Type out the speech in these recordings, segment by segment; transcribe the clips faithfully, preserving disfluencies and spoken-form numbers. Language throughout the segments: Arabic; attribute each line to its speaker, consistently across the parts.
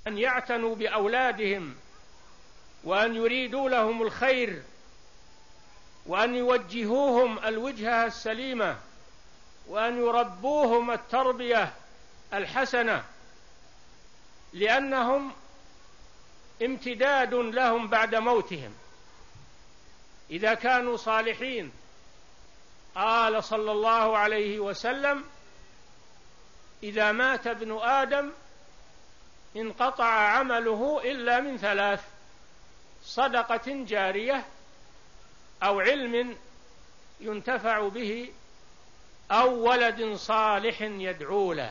Speaker 1: أن يعتنوا بأولادهم وأن يريدوا لهم الخير وأن يوجهوهم الوجهة السليمة وأن يربوهم التربية الحسنة، لأنهم امتداد لهم بعد موتهم إذا كانوا صالحين. قال صلى الله عليه وسلم: إذا مات ابن آدم انقطع عمله إلا من ثلاث: صدقة جارية، أو علم ينتفع به، أو ولد صالح يدعو له.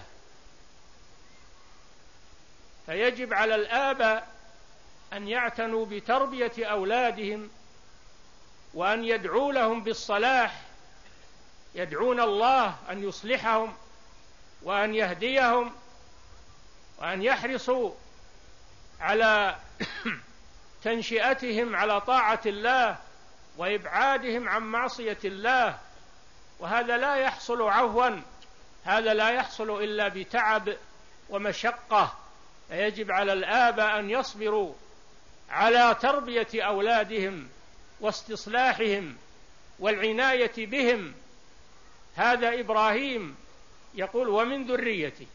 Speaker 1: فيجب على الآباء أن يعتنوا بتربية أولادهم وأن يدعوا لهم بالصلاح، يدعون الله أن يصلحهم وأن يهديهم وأن يحرصوا على تنشئتهم على طاعة الله وإبعادهم عن معصية الله. وهذا لا يحصل عفوا، هذا لا يحصل إلا بتعب ومشقة. فيجب على الآباء أن يصبروا على تربية أولادهم واستصلاحهم والعناية بهم. هذا إبراهيم يقول: ومن ذريتي،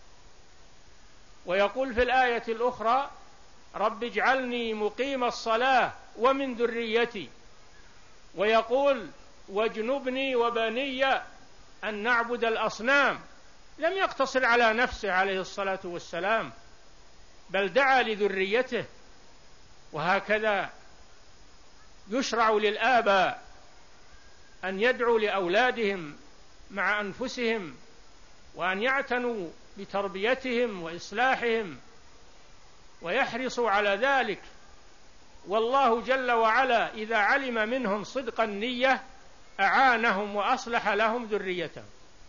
Speaker 1: ويقول في الآية الأخرى: رب اجعلني مقيم الصلاة ومن ذريتي، ويقول: واجنبني وبني أن نعبد الأصنام. لم يقتصر على نفسه عليه الصلاة والسلام، بل دعا لذريته. وهكذا يشرع للآباء أن يدعوا لأولادهم مع أنفسهم وأن يعتنوا بتربيتهم وإصلاحهم ويحرصوا على ذلك. والله جل وعلا إذا علم منهم صدق النية أعانهم وأصلح لهم ذريتهم.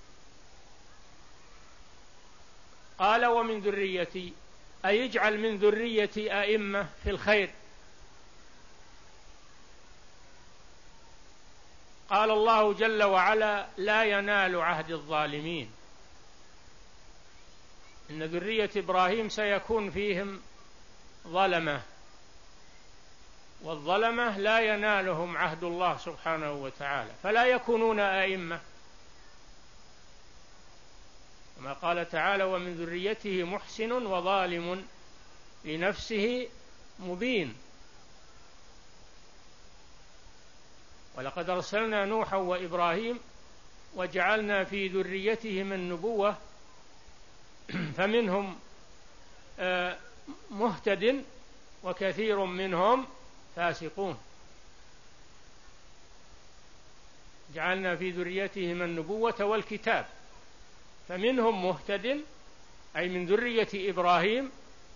Speaker 1: قال: ومن ذريتي، أي اجعل من ذريتي أئمة في الخير. قال الله جل وعلا: لا ينال عهد الظالمين. إن ذرية إبراهيم سيكون فيهم ظلمة، والظلمة لا ينالهم عهد الله سبحانه وتعالى، فلا يكونون أئمة. كما قال تعالى: ومن ذريته محسن وظالم لنفسه مبين. ولقد أرسلنا نوحا وإبراهيم وجعلنا في ذريتهم النبوة فمنهم مهتد وكثير منهم فاسقون. جعلنا في ذريتهم النبوة والكتاب، فمنهم مهتد أي من ذرية إبراهيم،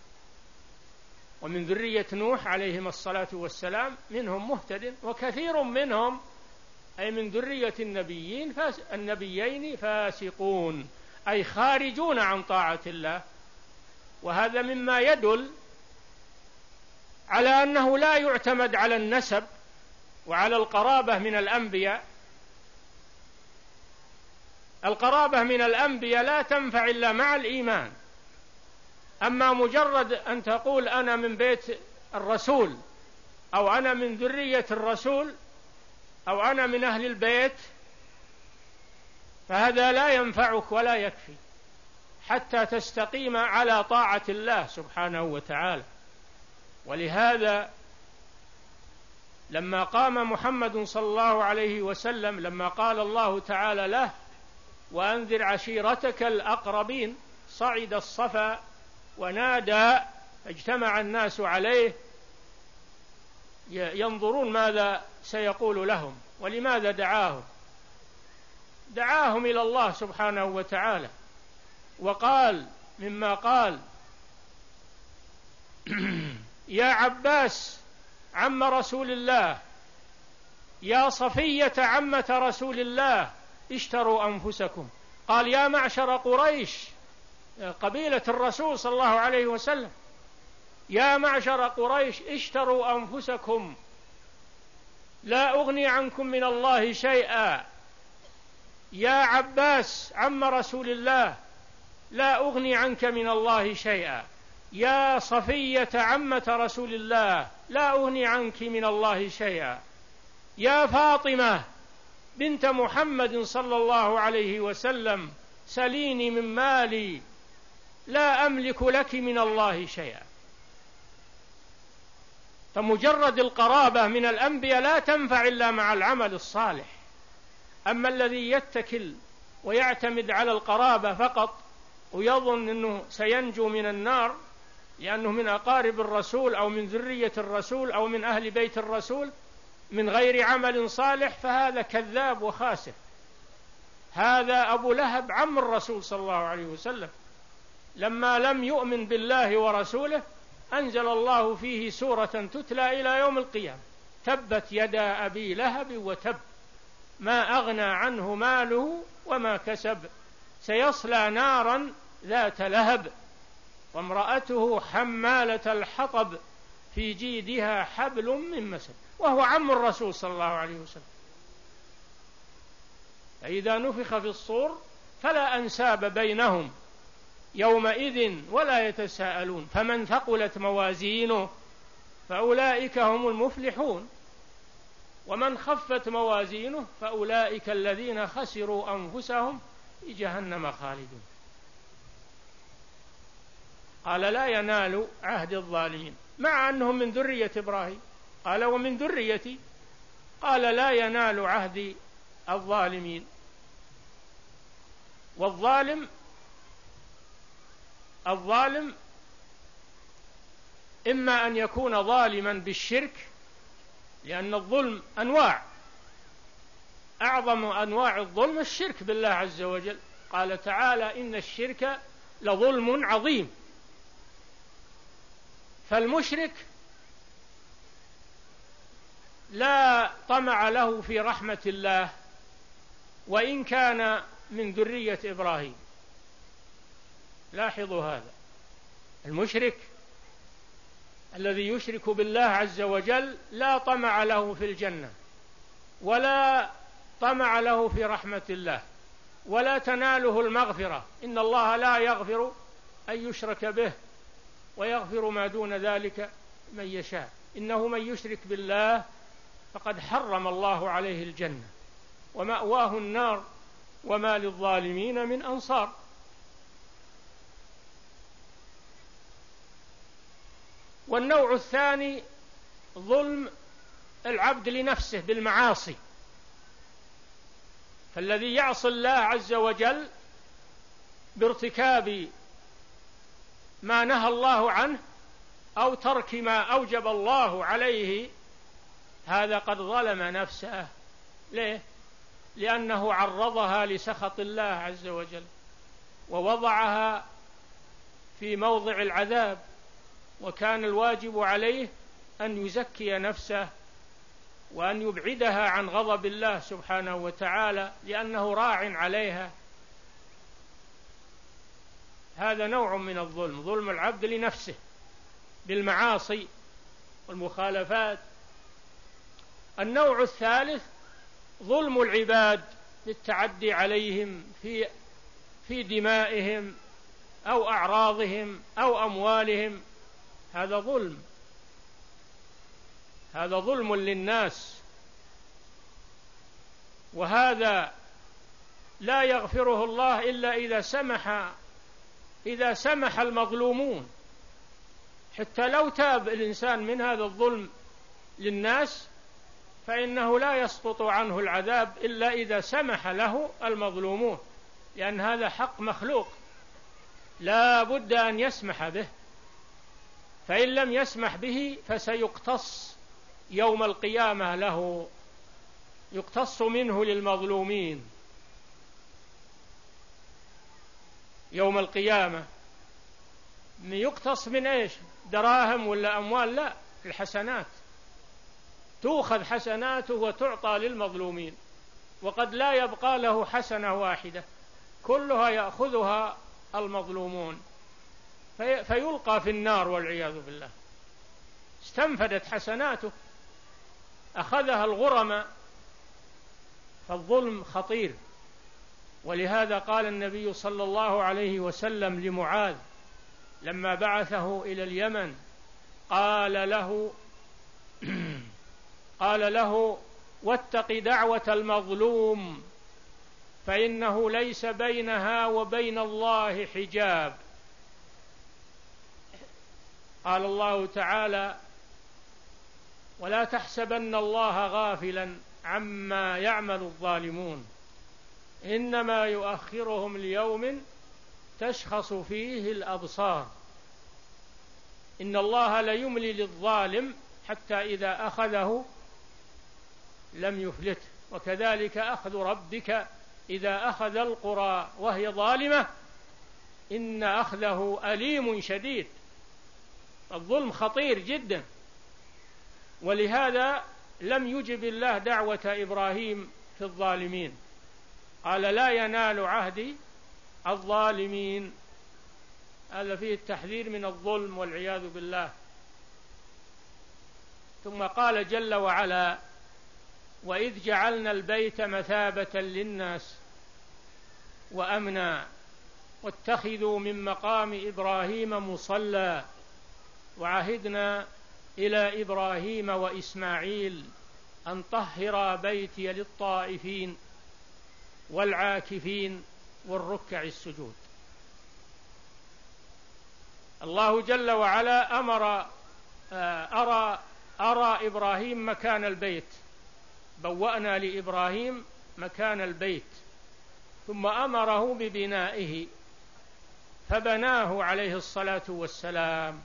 Speaker 1: ومن ذرية نوح عليهم الصلاة والسلام منهم مهتد، وكثير منهم أي من ذرية النبيين فاس النبيين فاسقون، أي خارجون عن طاعة الله. وهذا مما يدل على أنه لا يعتمد على النسب وعلى القرابة من الأنبياء. القرابة من الأنبياء لا تنفع إلا مع الإيمان. أما مجرد أن تقول أنا من بيت الرسول، أو أنا من ذرية الرسول، أو أنا من أهل البيت، فهذا لا ينفعك ولا يكفي حتى تستقيم على طاعة الله سبحانه وتعالى. ولهذا لما قام محمد صلى الله عليه وسلم، لما قال الله تعالى له: وأنذر عشيرتك الأقربين، صعد الصفا ونادى، اجتمع الناس عليه ينظرون ماذا سيقول لهم. ولماذا دعاهم؟ دعاهم إلى الله سبحانه وتعالى، وقال مما قال: يا عباس عم رسول الله، يا صفية عمة رسول الله، اشتروا أنفسكم. قال: يا معشر قريش، قبيلة الرسول صلى الله عليه وسلم، يا معشر قريش اشتروا أنفسكم، لا أغني عنكم من الله شيئا. يا عباس عم رسول الله، لا أغني عنك من الله شيئا. يا صفية عمة رسول الله لا أغني عنك من الله شيئا، يا فاطمة بنت محمد صلى الله عليه وسلم سليني من مالي لا أملك لك من الله شيئا. فمجرد القرابة من الأنبياء لا تنفع إلا مع العمل الصالح. أما الذي يتكل ويعتمد على القرابة فقط ويظن أنه سينجو من النار لأنه من أقارب الرسول أو من ذرية الرسول أو من أهل بيت الرسول من غير عمل صالح، فهذا كذاب وخاسر. هذا أبو لهب عم الرسول صلى الله عليه وسلم، لما لم يؤمن بالله ورسوله أنزل الله فيه سورة تتلى إلى يوم القيامة: تبت يدا أبي لهب وتب ما أغنى عنه ماله وما كسب سيصلى نارا ذات لهب وامرأته حمالة الحطب في جيدها حبل من مسد، وهو عم الرسول صلى الله عليه وسلم. فإذا نفخ في الصور فلا أنساب بينهم يومئذ ولا يتساءلون، فمن ثقلت موازينه فأولئك هم المفلحون، ومن خفت موازينه فأولئك الذين خسروا أنفسهم في جهنم خالدون. قال لا ينال عهد الظالمين مع أنهم من ذرية إبراهيم، قال ومن ذريتي، قال لا ينال عهد الظالمين. والظالم الظالم إما أن يكون ظالما بالشرك، لأن الظلم أنواع، أعظم أنواع الظلم الشرك بالله عز وجل، قال تعالى إن الشرك لظلم عظيم. فالمشرك لا طمع له في رحمة الله وإن كان من ذرية إبراهيم. لاحظوا هذا، المشرك الذي يشرك بالله عز وجل لا طمع له في الجنة ولا طمع له في رحمة الله ولا تناله المغفرة. إن الله لا يغفر أن يشرك به ويغفر ما دون ذلك من يشاء. إنه من يشرك بالله فقد حرم الله عليه الجنة ومأواه النار وما للظالمين من أنصار. والنوع الثاني ظلم العبد لنفسه بالمعاصي، فالذي يعصي الله عز وجل بارتكاب ما نهى الله عنه أو ترك ما أوجب الله عليه هذا قد ظلم نفسه. ليه؟ لأنه عرضها لسخط الله عز وجل ووضعها في موضع العذاب، وكان الواجب عليه أن يزكي نفسه وأن يبعدها عن غضب الله سبحانه وتعالى لأنه راع عليها. هذا نوع من الظلم، ظلم العبد لنفسه بالمعاصي والمخالفات. النوع الثالث ظلم العباد بالتعدي عليهم في في دمائهم أو أعراضهم أو أموالهم، هذا ظلم، هذا ظلم للناس، وهذا لا يغفره الله إلا إذا سمح إذا سمح المظلومون. حتى لو تاب الإنسان من هذا الظلم للناس فإنه لا يسقط عنه العذاب إلا إذا سمح له المظلومون، لأن هذا حق مخلوق لا بد أن يسمح به، فإن لم يسمح به فسيقتص يوم القيامة له، يقتص منه للمظلومين يوم القيامة. يقتص من إيش؟ دراهم ولا أموال؟ لا، الحسنات تؤخذ حسناته وتعطى للمظلومين، وقد لا يبقى له حسنة واحدة، كلها يأخذها المظلومون في فيلقى في النار والعياذ بالله. استنفدت حسناته، أخذها الغرماء. فالظلم خطير، ولهذا قال النبي صلى الله عليه وسلم لمعاذ لما بعثه إلى اليمن قال له قال له واتق دعوة المظلوم فإنه ليس بينها وبين الله حجاب. قال الله تعالى ولا تحسبن الله غافلا عما يعمل الظالمون إنما يؤخرهم ليوم تشخص فيه الأبصار إن الله ليملي للظالم حتى إذا أخذه لم يفلته وكذلك أخذ ربك إذا أخذ القرى وهي ظالمة إن أخذه أليم شديد. الظلم خطير جدا، ولهذا لم يجب الله دعوة إبراهيم في الظالمين، قال لا ينال عهدي الظالمين. هذا فيه التحذير من الظلم والعياذ بالله. ثم قال جل وعلا وإذ جعلنا البيت مثابة للناس وأمنا واتخذوا من مقام إبراهيم مصلى وعهدنا إلى إبراهيم وإسماعيل أن طهرا بيتي للطائفين والعاكفين والركع السجود. الله جل وعلا أمر أرى أرى إبراهيم مكان البيت، بوأنا لإبراهيم مكان البيت، ثم أمره ببنائه فبناه عليه الصلاة والسلام.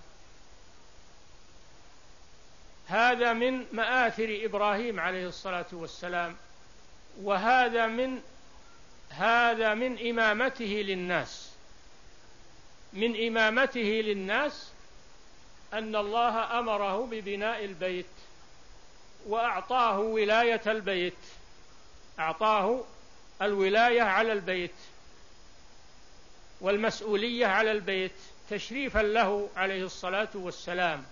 Speaker 1: هذا من مآثر إبراهيم عليه الصلاة والسلام، وهذا من هذا من إمامته للناس من إمامته للناس أن الله أمره ببناء البيت وأعطاه ولاية البيت، أعطاه الولاية على البيت والمسؤولية على البيت تشريفا له عليه الصلاة والسلام.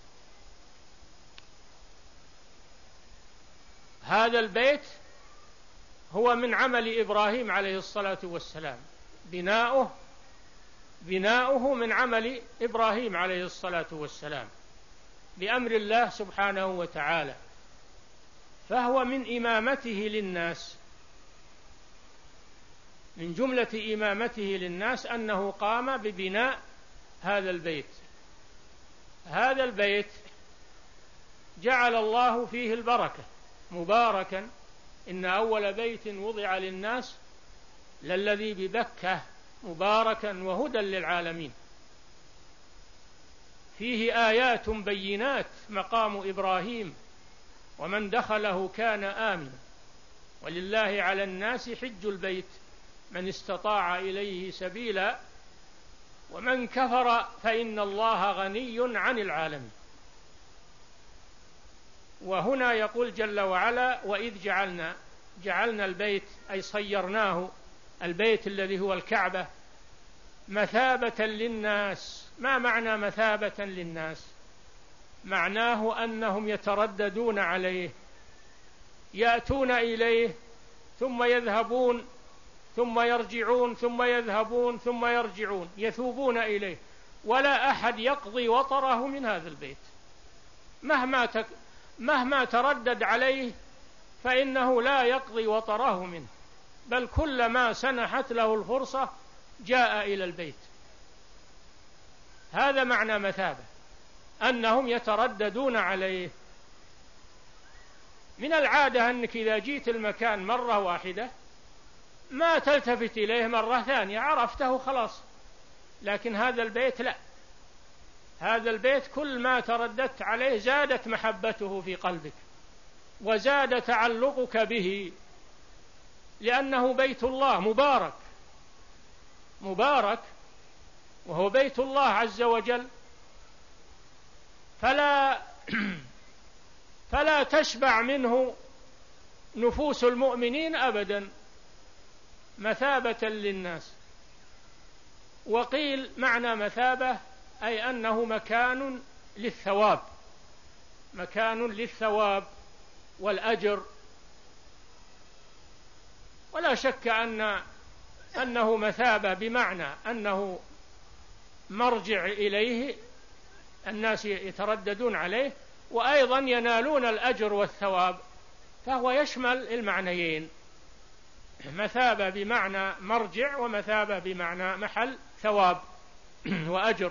Speaker 1: هذا البيت هو من عمل إبراهيم عليه الصلاة والسلام، بناؤه بناؤه من عمل إبراهيم عليه الصلاة والسلام بأمر الله سبحانه وتعالى، فهو من إمامته للناس. من جملة إمامته للناس أنه قام ببناء هذا البيت. هذا البيت جعل الله فيه البركة، مباركا إن أول بيت وضع للناس للذي ببكة مباركا وهدى للعالمين، فيه آيات بينات مقام إبراهيم ومن دخله كان آمنا ولله على الناس حج البيت من استطاع إليه سبيلا ومن كفر فإن الله غني عن العالمين. وهنا يقول جل وعلا وإذ جعلنا جعلنا البيت أي صيرناه البيت الذي هو الكعبة مثابة للناس. ما معنى مثابة للناس؟ معناه أنهم يترددون عليه، يأتون إليه ثم يذهبون ثم يرجعون ثم يذهبون ثم يرجعون، يثوبون إليه، ولا أحد يقضي وطره من هذا البيت مهما تك مهما تردد عليه فإنه لا يقضي وطره منه، بل كلما سنحت له الفرصة جاء إلى البيت. هذا معنى مثابة، أنهم يترددون عليه. من العادة أنك إذا جيت المكان مرة واحدة ما تلتفت إليه مرة ثانية، عرفته خلاص، لكن هذا البيت لا، هذا البيت كل ما ترددت عليه زادت محبته في قلبك وزاد تعلقك به، لأنه بيت الله مبارك مبارك وهو بيت الله عز وجل، فلا فلا تشبع منه نفوس المؤمنين أبدا، مثابة للناس. وقيل معنى مثابة أي أنه مكان للثواب، مكان للثواب والأجر. ولا شك أن أنه مثابة بمعنى أنه مرجع إليه الناس يترددون عليه، وأيضا ينالون الأجر والثواب، فهو يشمل المعنيين، مثابة بمعنى مرجع، ومثابة بمعنى محل ثواب وأجر.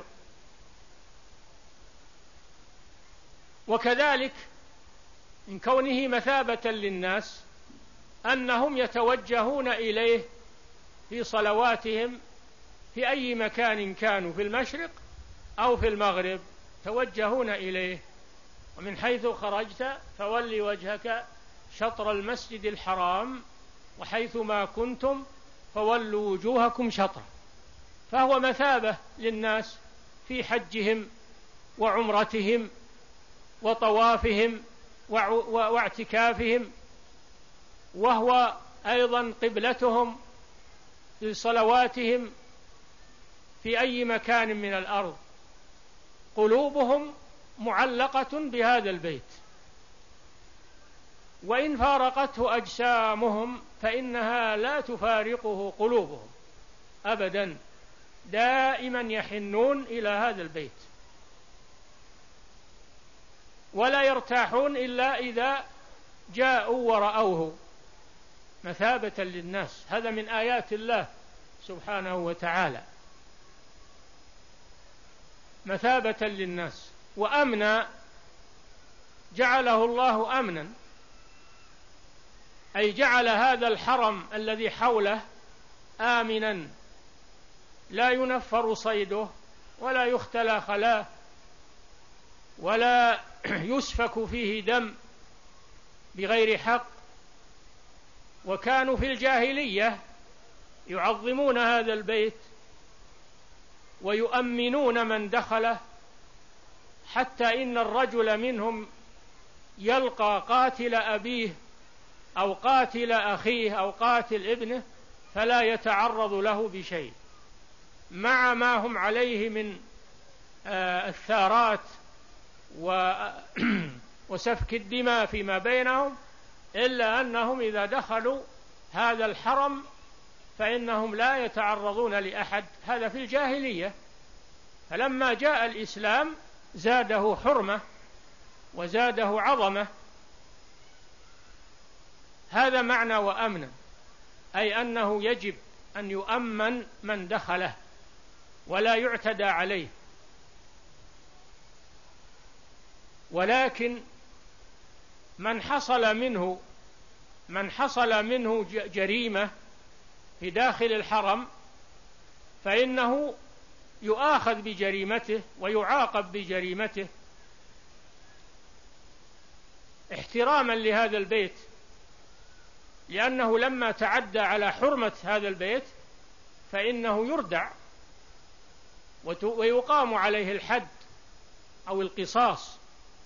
Speaker 1: وكذلك من كونه مثابة للناس أنهم يتوجهون إليه في صلواتهم في أي مكان كانوا، في المشرق أو في المغرب، توجهون إليه. ومن حيث خرجت فول وجهك شطر المسجد الحرام وحيث ما كنتم فولوا وجوهكم شطره، فهو مثابة للناس في حجهم وعمرتهم وطوافهم واعتكافهم، وهو أيضا قبلتهم في صلواتهم في أي مكان من الأرض. قلوبهم معلقة بهذا البيت، وإن فارقته أجسامهم فإنها لا تفارقه قلوبهم أبدا، دائما يحنون إلى هذا البيت، ولا يرتاحون إلا إذا جاءوا ورأوه، مثابة للناس. هذا من آيات الله سبحانه وتعالى، مثابة للناس. وأمنا جعله الله أمنا، أي جعل هذا الحرم الذي حوله آمنا، لا ينفر صيده ولا يختلى خلاه ولا يسفك فيه دم بغير حق. وكانوا في الجاهلية يعظمون هذا البيت ويؤمنون من دخله، حتى إن الرجل منهم يلقى قاتل أبيه أو قاتل أخيه أو قاتل ابنه فلا يتعرض له بشيء، مع ما هم عليه من الثارات وسفك الدماء فيما بينهم، إلا أنهم إذا دخلوا هذا الحرم فإنهم لا يتعرضون لأحد. هذا في الجاهلية، فلما جاء الإسلام زاده حرمة وزاده عظمة. هذا معنى وأمنا، أي أنه يجب أن يؤمن من دخله ولا يعتدى عليه. ولكن من حصل منه من حصل منه جريمة في داخل الحرم فإنه يؤاخذ بجريمته ويعاقب بجريمته احتراما لهذا البيت، لأنه لما تعدى على حرمة هذا البيت فإنه يردع ويقام عليه الحد أو القصاص.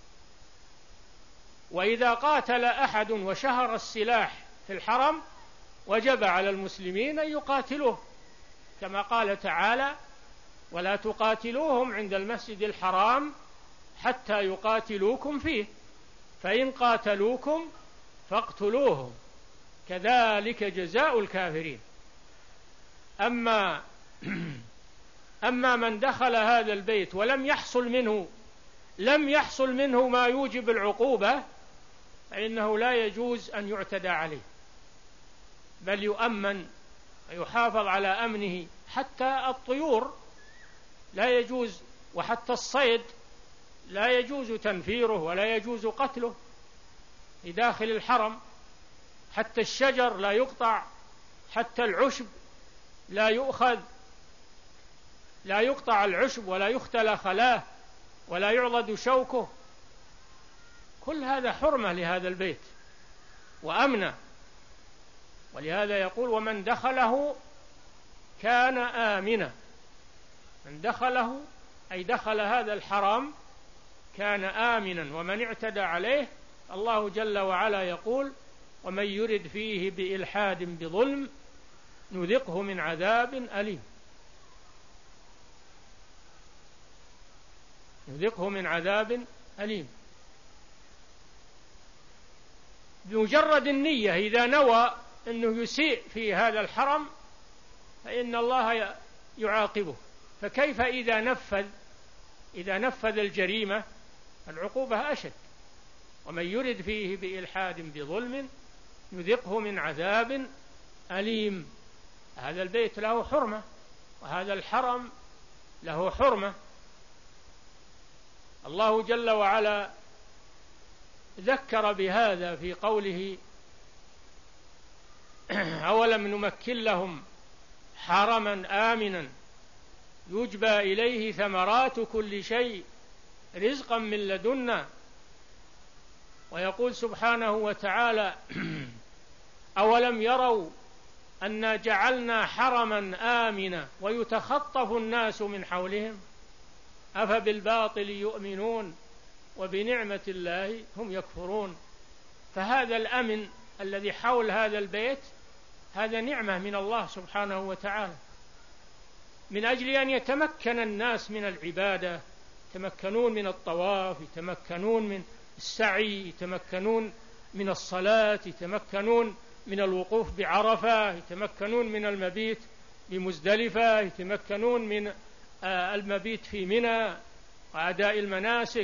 Speaker 1: وإذا قاتل أحد وشهر السلاح في الحرم وجب على المسلمين أن يقاتلوه، كما قال تعالى: ولا تقاتلوهم عند المسجد الحرام حتى يقاتلوكم فيه فإن قاتلوكم فاقتلوهم كذلك جزاء الكافرين. أما أما من دخل هذا البيت ولم يحصل منه لم يحصل منه ما يوجب العقوبة فإنه لا يجوز أن يعتدى عليه، بل يؤمن ويحافظ على أمنه. حتى الطيور لا يجوز، وحتى الصيد لا يجوز تنفيره ولا يجوز قتله في داخل الحرم. حتى الشجر لا يقطع، حتى العشب لا يؤخذ، لا يقطع العشب ولا يختلى خلاه ولا يعضد شوكه. كل هذا حرمة لهذا البيت وأمنه. ولهذا يقول: ومن دخله كان آمنا. من دخله أي دخل هذا الحرام كان آمنا، ومن اعتدى عليه الله جل وعلا يقول: ومن يرد فيه بإلحاد بظلم نذقه من عذاب أليم. نذقه من عذاب أليم. بمجرد النية، إذا نوى أنه يسيء في هذا الحرم فإن الله يعاقبه فكيف إذا نفذ إذا نفذ الجريمة؟ العقوبة أشد. ومن يرد فيه بإلحاد بظلم يذقه من عذاب أليم. هذا البيت له حرمة، وهذا الحرم له حرمة. الله جل وعلا ذكر بهذا في قوله: أولم نمكن لهم حرما آمنا يجبى إليه ثمرات كل شيء رزقا من لدنا. ويقول سبحانه وتعالى: أولم يروا أنا جعلنا حرما آمنا ويتخطف الناس من حولهم أفبالباطل يؤمنون وبنعمة الله هم يكفرون. فهذا الأمن الذي حول هذا البيت هذا نعمة من الله سبحانه وتعالى، من أجل أن يتمكن الناس من العبادة، يتمكنون من الطواف، يتمكنون من السعي، يتمكنون من الصلاة، يتمكنون من الوقوف بعرفة، يتمكنون من المبيت بمزدلفة، يتمكنون من المبيت في منى وأداء المناسك.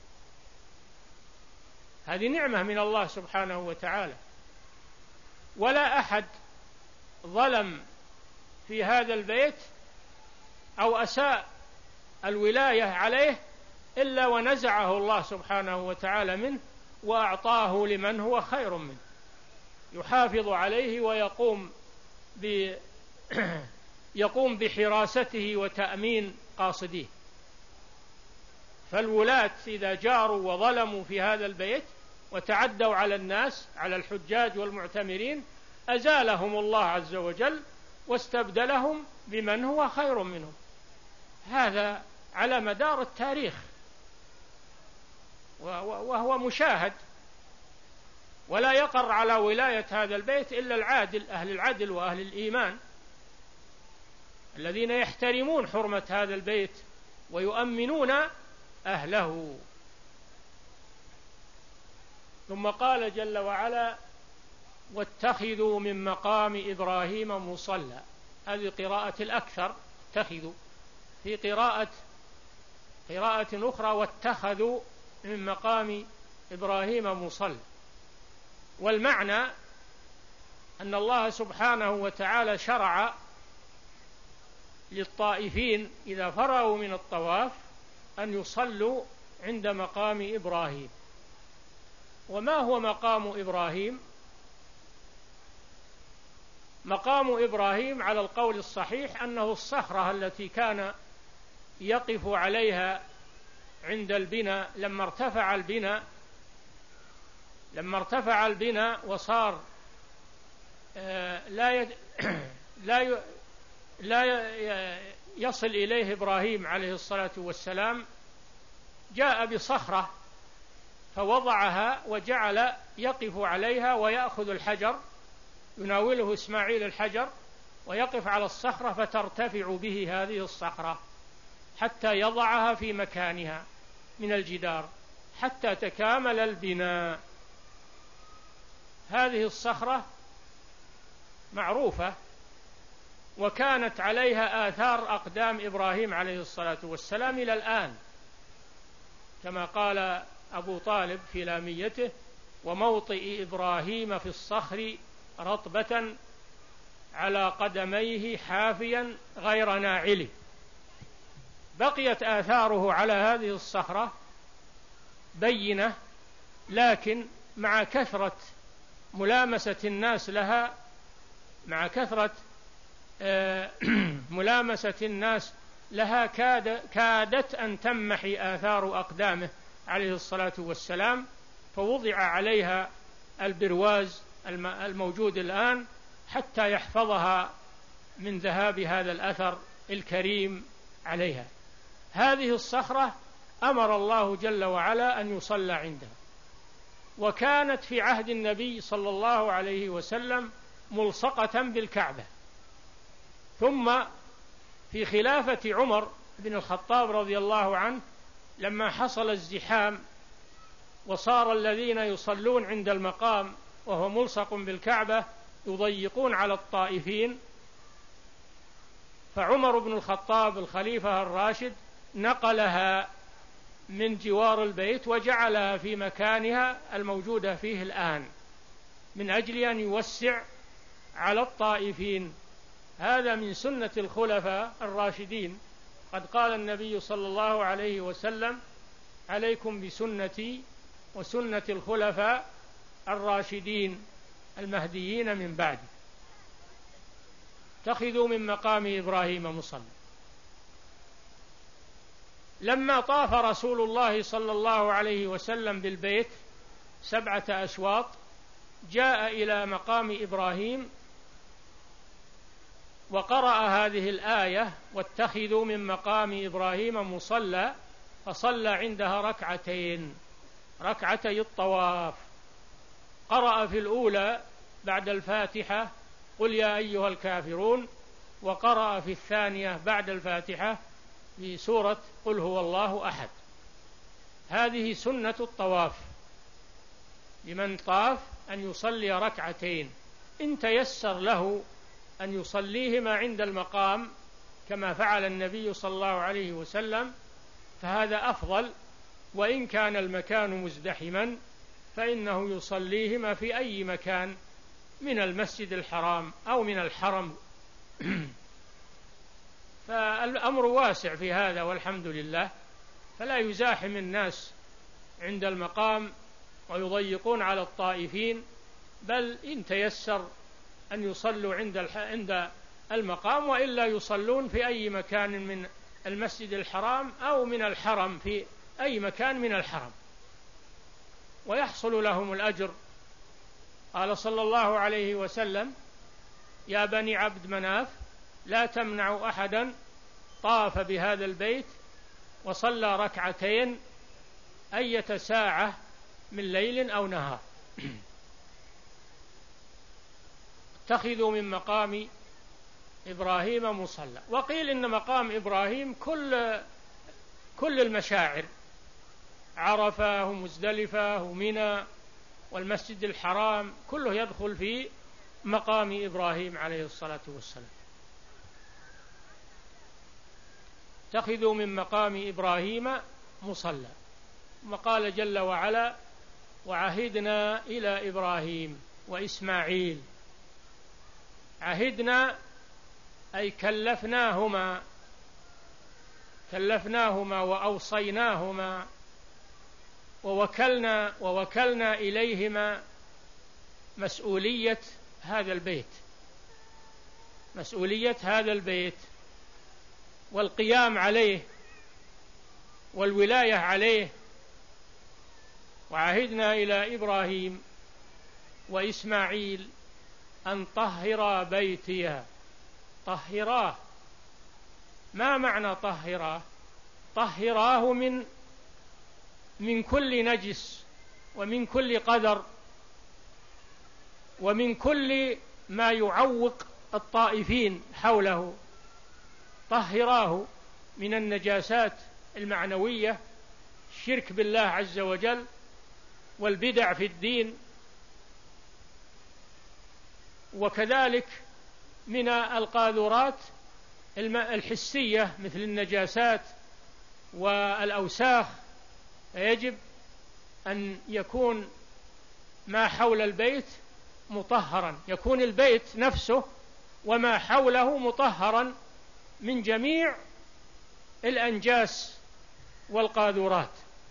Speaker 1: هذه نعمة من الله سبحانه وتعالى. ولا أحد ظلم في هذا البيت أو أساء الولاية عليه إلا ونزعه الله سبحانه وتعالى منه وأعطاه لمن هو خير منه، يحافظ عليه ويقوم ب يقوم بحراسته وتأمين قاصديه. فالولاة إذا جاروا وظلموا في هذا البيت وتعدوا على الناس، على الحجاج والمعتمرين، أزالهم الله عز وجل واستبدلهم بمن هو خير منهم. هذا على مدار التاريخ وهو مشاهد. ولا يقر على ولاية هذا البيت إلا العادل، أهل العدل وأهل الإيمان الذين يحترمون حرمة هذا البيت ويؤمنون أهله. ثم قال جل وعلا: واتخذوا من مقام إبراهيم مصلى. هذه قراءة الأكثر، اتخذوا. في قراءة قراءة أخرى: واتخذوا من مقام إبراهيم مصلى. والمعنى أن الله سبحانه وتعالى شرع للطائفين إذا فرغوا من الطواف أن يصلوا عند مقام إبراهيم. وما هو مقام إبراهيم؟ مقام إبراهيم على القول الصحيح أنه الصخرة التي كان يقف عليها عند البناء لما ارتفع البناء لما ارتفع البناء وصار لا يد لا لا يصل إليه إبراهيم عليه الصلاة والسلام، جاء بصخرة فوضعها وجعل يقف عليها ويأخذ الحجر، يناوله إسماعيل الحجر ويقف على الصخرة فترتفع به هذه الصخرة حتى يضعها في مكانها من الجدار حتى تكامل البناء. هذه الصخرة معروفة وكانت عليها آثار أقدام إبراهيم عليه الصلاة والسلام إلى الآن، كما قال أبو طالب في لاميته: وموطئ إبراهيم في الصخر رطبة على قدميه حافيا غير ناعل. بقيت آثاره على هذه الصخرة بينة، لكن مع كثرة ملامسة الناس لها مع كثرة ملامسة الناس لها كاد كادت أن تمحي آثار أقدامه عليه الصلاة والسلام، فوضع عليها البرواز الموجود الآن حتى يحفظها من ذهاب هذا الأثر الكريم عليها. هذه الصخرة أمر الله جل وعلا أن يصلى عندها، وكانت في عهد النبي صلى الله عليه وسلم ملصقة بالكعبة. ثم في خلافة عمر بن الخطاب رضي الله عنه لما حصل الزحام وصار الذين يصلون عند المقام وهو ملصق بالكعبة يضيقون على الطائفين، فعمر بن الخطاب الخليفة الراشد نقلها من جوار البيت وجعلها في مكانها الموجودة فيه الآن من أجل أن يوسع على الطائفين. هذا من سنة الخلفاء الراشدين. قد قال النبي صلى الله عليه وسلم: عليكم بسنتي وسنة الخلفاء الراشدين المهديين من بعد. اتخذوا من مقام إبراهيم مصلى. لما طاف رسول الله صلى الله عليه وسلم بالبيت سبعة أشواط جاء إلى مقام إبراهيم وقرأ هذه الآية: واتخذوا من مقام إبراهيم مصلى، فصلى عندها ركعتين، ركعتي الطواف. قرأ في الأولى بعد الفاتحة: قل يا أيها الكافرون، وقرأ في الثانية بعد الفاتحة في سورة قل هو الله أحد. هذه سنة الطواف لمن طاف أن يصلي ركعتين، إن تيسر له أن يصليهما عند المقام كما فعل النبي صلى الله عليه وسلم فهذا أفضل، وإن كان المكان مزدحما فإنه يصليهما في أي مكان من المسجد الحرام أو من الحرم. فالأمر واسع في هذا والحمد لله، فلا يزاحم الناس عند المقام ويضيقون على الطائفين، بل إن تيسر أن يصلوا عند عند المقام، وإلا يصلون في أي مكان من المسجد الحرام أو من الحرم في أي مكان من الحرم ويحصل لهم الأجر. قال صلى الله عليه وسلم: يا بني عبد مناف لا تمنعوا أحدا طاف بهذا البيت وصلى ركعتين أية ساعة من ليل أو نهار. اتخذوا من مقام إبراهيم مصلى. وقيل إن مقام إبراهيم كل كل المشاعر، عرفة ومزدلفة ومنى والمسجد الحرام كله يدخل في مقام إبراهيم عليه الصلاة والسلام. اتخذوا من مقام إبراهيم مصلى. وقال جل وعلا: وعهدنا إلى إبراهيم وإسماعيل. عهدنا أي كلفناهما كلفناهما وأوصيناهما ووكلنا ووكلنا إليهما مسؤولية هذا البيت مسؤولية هذا البيت والقيام عليه والولاية عليه. وعهدنا إلى إبراهيم وإسماعيل أن طهرا بيتي. طهراه، ما معنى طهراه؟ طهراه من من كل نجس ومن كل قدر ومن كل ما يعوق الطائفين حوله. طهراه من النجاسات المعنوية، الشرك بالله عز وجل والبدع في الدين، وكذلك من القاذورات الحسية مثل النجاسات والأوساخ. يجب أن يكون ما حول البيت مطهرا، يكون البيت نفسه وما حوله مطهرا من جميع الأنجاس والقاذورات،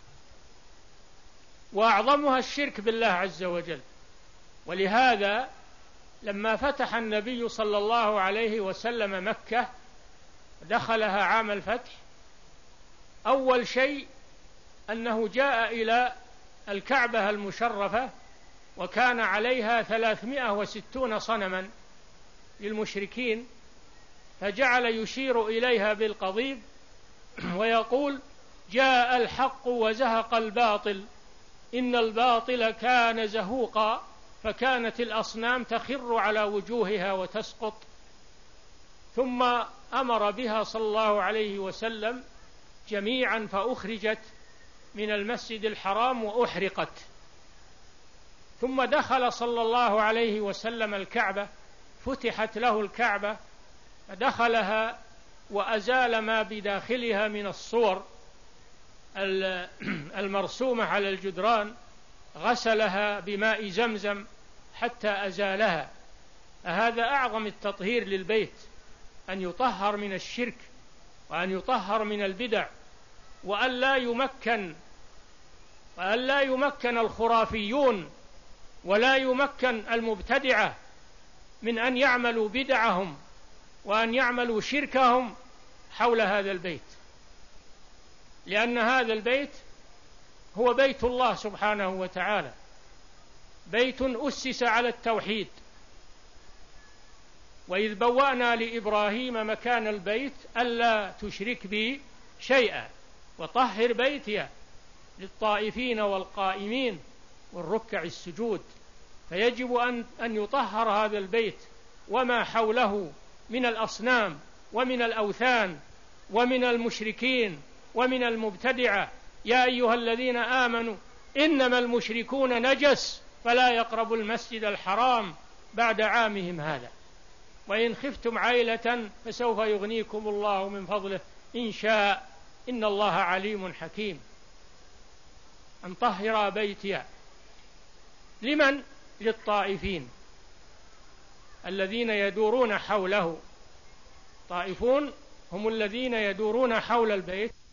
Speaker 1: وأعظمها الشرك بالله عز وجل. ولهذا لما فتح النبي صلى الله عليه وسلم مكة دخلها عام الفتح، أول شيء أنه جاء إلى الكعبة المشرفة وكان عليها ثلاثمائة وستون صنما للمشركين، فجعل يشير إليها بالقضيب ويقول: جاء الحق وزهق الباطل إن الباطل كان زهوقا، فكانت الأصنام تخر على وجوهها وتسقط. ثم أمر بها صلى الله عليه وسلم جميعا فأخرجت من المسجد الحرام وأحرقت. ثم دخل صلى الله عليه وسلم الكعبة، فتحت له الكعبة فدخلها وأزال ما بداخلها من الصور المرسومة على الجدران، غسلها بماء زمزم حتى أزالها. هذا أعظم التطهير للبيت، أن يطهر من الشرك وأن يطهر من البدع، وأن لا يمكن وأن لا يمكن الخرافيون ولا يمكن المبتدعة من أن يعملوا بدعهم وأن يعملوا شركهم حول هذا البيت، لأن هذا البيت هو بيت الله سبحانه وتعالى، بيت أسس على التوحيد. وإذ بوأنا لإبراهيم مكان البيت ألا تشرك بي شيئا وطهر بيتي للطائفين والقائمين والركع السجود. فيجب أن أن يطهر هذا البيت وما حوله من الأصنام ومن الأوثان ومن المشركين ومن المبتدعة. يا أيها الذين آمنوا إنما المشركون نجس فلا يقربوا المسجد الحرام بعد عامهم هذا، وإن خفتم عيلة فسوف يغنيكم الله من فضله إن شاء إن الله عليم حكيم. أن طهر بيتي لمن؟ للطائفين الذين يدورون حوله. طائفون هم الذين يدورون حول البيت